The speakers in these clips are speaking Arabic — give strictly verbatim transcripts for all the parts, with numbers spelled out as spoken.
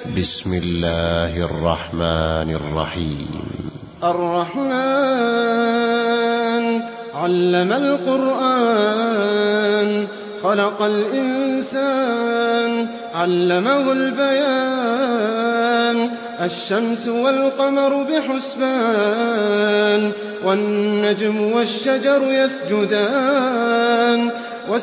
بسم الله الرحمن الرحيم. الرحمن علم القرآن خلق الإنسان علمه البيان الشمس والقمر بحسبان والنجم والشجر يسجدان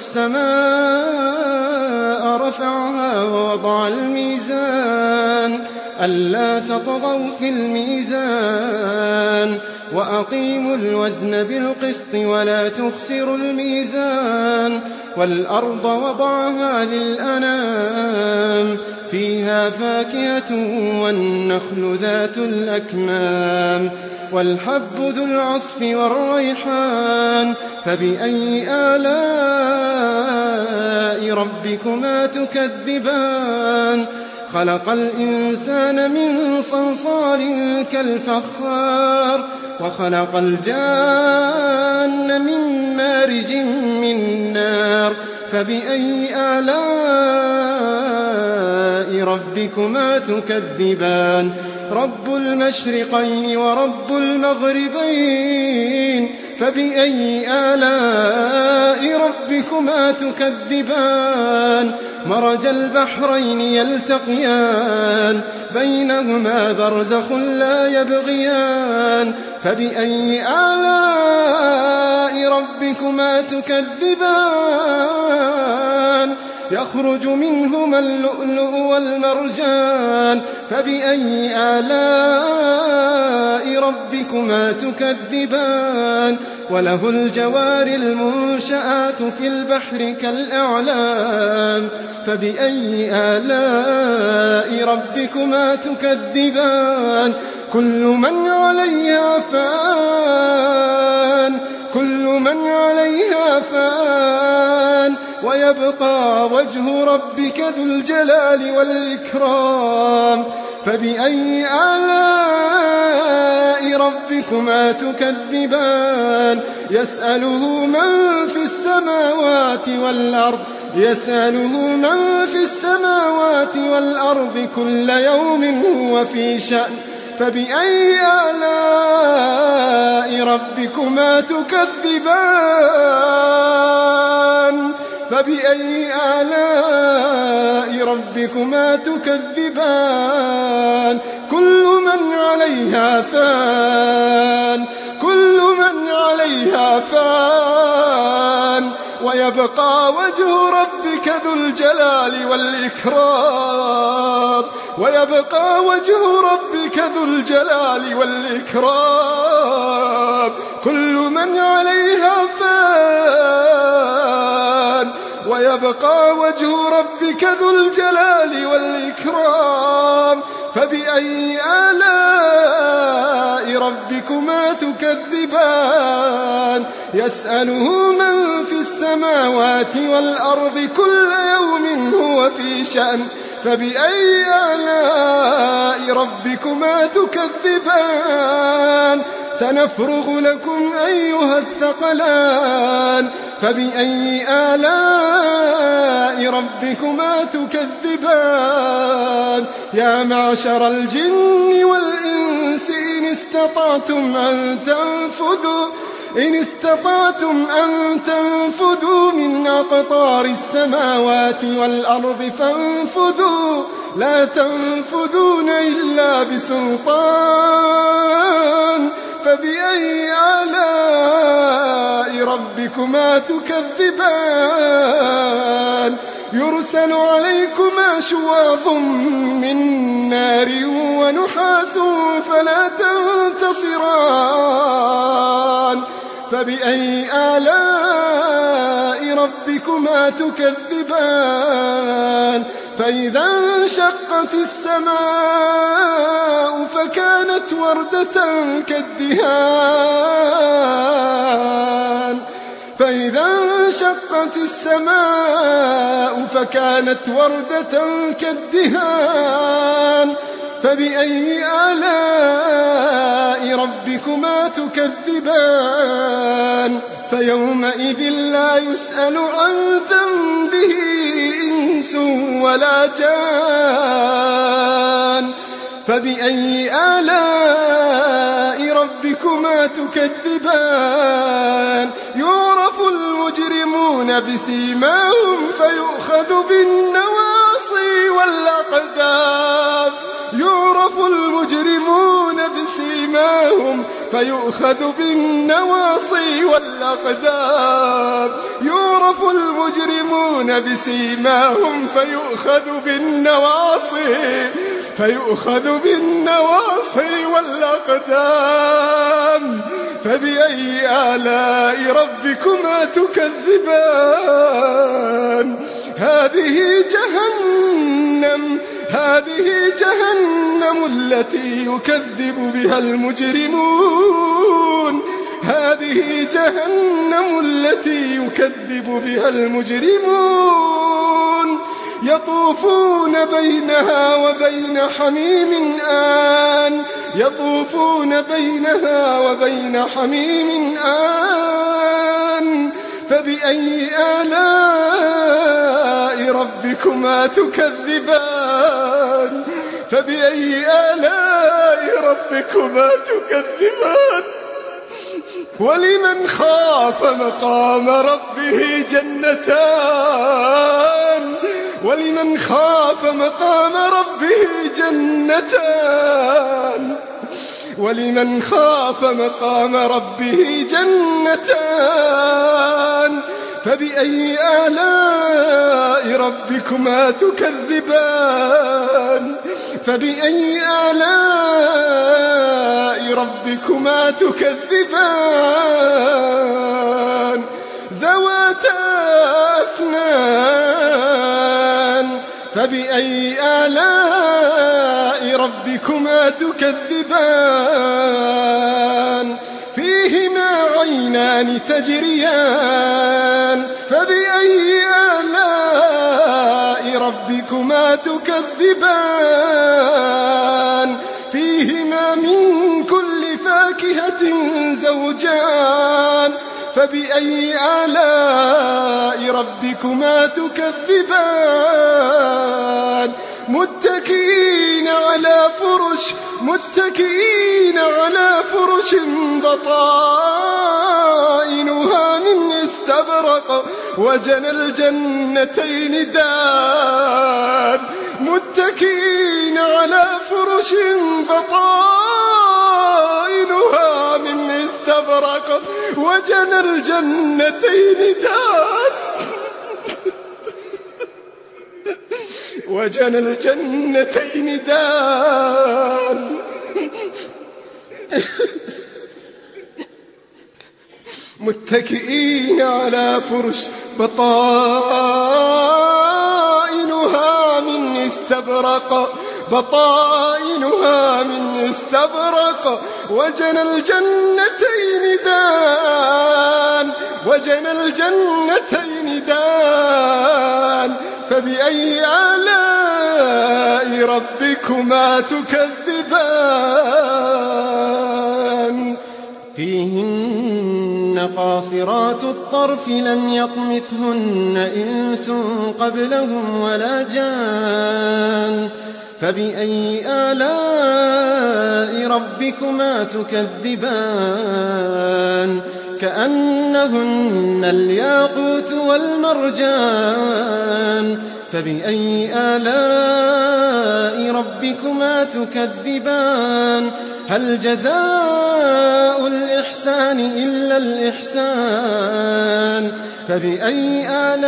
والسماء رفعها ووضع الميزان ألا تطغوا في الميزان وأقيموا الوزن بالقسط ولا تخسروا الميزان والأرض وضعها للأنام فيها فاكهة والنخل ذات الأكمام والحب ذو العصف والريحان فبأي آلاء ربكما تكذبان خلق الإنسان من صلصال كالفخار وخلق الجان من مارج من نار فبأي آلاء ربكما تكذبان رب المشرقين ورب المغربين فبأي آلاء ربكما تكذبان مرج البحرين يلتقيان بينهما برزخ لا يبغيان فبأي آلاء ربكما تكذبان يخرج منهما اللؤلؤ والمرجان فبأي آلاء ربكما تكذبان وله الجوار المنشآت في البحر كالأعلام فبأي آلاء ربكما تكذبان كل من عليها فان كل من عليها فان ويبقى وجه ربك ذو الجلال والإكرام فبأي آلاء ربكما تكذبان يسأله من في السماوات والأرض يسأله من في السماوات والأرض كل يوم هو في شأن فبأي آلاء ربكما تكذبان فبأي آلاء ربكما تكذبان كل من عليها فان كل من عليها فان ويبقى وجه ربك ذو الجلال والإكرام ويبقى وجه ربك ذو الجلال والإكرام كل من عليها فان ويبقى وجه ربك ذو الجلال والإكرام فبأي آلاء ربكما تكذبان يسأله من في السماوات والأرض كل يوم هو في شأن فبأي آلاء ربكما تكذبان سنفرغ لكم أيها الثقلان فبأي آلاء ربكما تكذبان يا معشر الجن والإنس إن استطعتم أن تنفذوا إن استطعتم أن تنفذوا من أقطار السماوات والأرض فانفذوا لا تنفذون إلا بسلطان فبأي آلاء ربكما تكذبان يرسل عليكما شواظ من نار ونحاس فلا تنتصران فبأي آلاء ربكما تكذبان فإذا انشقت السماء فكانت وردة كالدهان فإذا انشقت السماء فكانت وردة كالدهان فبأي آلاء ربكما تكذبان فيومئذ لا يسأل عن ذنبه إنس ولا جان فبأي آلاء ربكما تكذبان يعرف المجرمون بسيماهم فيؤخذ بالنواصي والأقدام يعرف المجرمون بسيماهم فيؤخذ بالنواصي والأقدام يعرف المجرمون بسيماهم فيؤخذ بالنواصي فيؤخذ بالنواصي والأقدام فبأي آلاء ربكما تكذبان هذه جهنم هذه جهنم التي يكذب بها المجرمون هذه جهنم التي يكذب بها المجرمون يطوفون بينها وبين حميم آن يطوفون بينها وبين حميم آن فبأي آلاء ربكما تكذبان فبأي آلاء ربكما تكذبان ولمن خاف مقام ربه جنتان ولمن خاف مقام ربه جنتان ولمن خاف مقام ربه جنتان فبأي آلاء ربكما تكذبان فبأي آلاء ربكما تكذبان ذواتا أفنان فبأي آلاء ربكما تكذبان فيهما عينان تجريان فبأي آلاء ربكما تكذبان فيهما من كل فاكهة زوجان فبأي آلاء ربكما تكذبان متكئين على فرش متكئين على فرش بطائنها من استبرق وجنى الجنتين دان متكئين على فرش بطائنها من استبرق وجنى الجنتين دان وجنى الجنتين دان متكئين على فرش بطائنها من استبرق بطائنها من استبرق وجنى الجنتين دان وجنى الجنتين دان فبأي آلاء ربكما تكذبان فيهن قاصرات الطرف لم يطمثهن إنس قبلهم ولا جان فبأي آلاء ربكما تكذبان كأنهن الياقوت والمرجان فبأي آلاء ربكما تكذبان هل جزاء الإحسان إلا الإحسان فبأي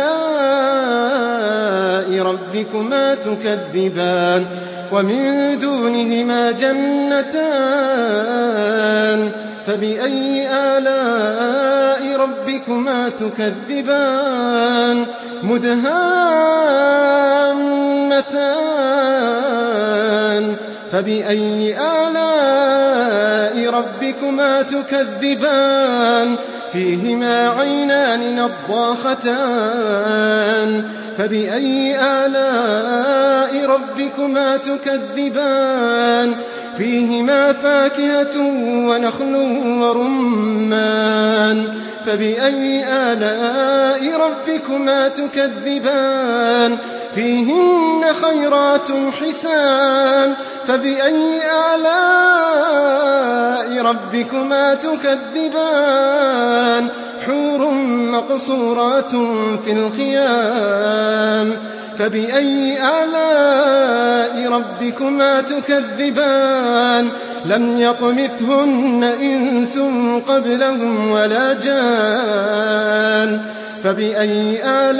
آلاء ربكما تكذبان ومن دونهما جنتان فبأي آلاء ربكما تكذبان مدهامتان فبأي آلاء ربكما تكذبان فيهما عينان نضاختان فبأي آلاء ربكما تكذبان فيهما فاكهة ونخل ورمان فبأي آلاء ربكما تكذبان فيهن خيرات حسان فبأي آلاء ربكما تكذبان حور مقصورات في الخيام فبأي آلاء ربكما تكذبان لم يطمثهن إنس قبلهم ولا جان فبأي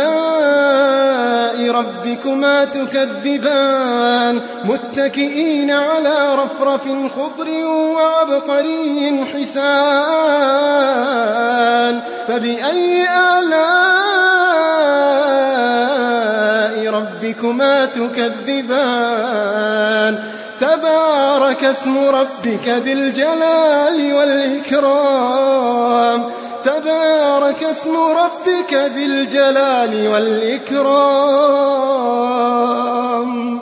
آلاء ربكما تكذبان متكئين على رفرف خضر وعبقري حسان فبأي آلاء ربكما تكذبان تبارك اسم ربك ذي الجلال والإكرام تبارك اسم ربك ذي الجلال والإكرام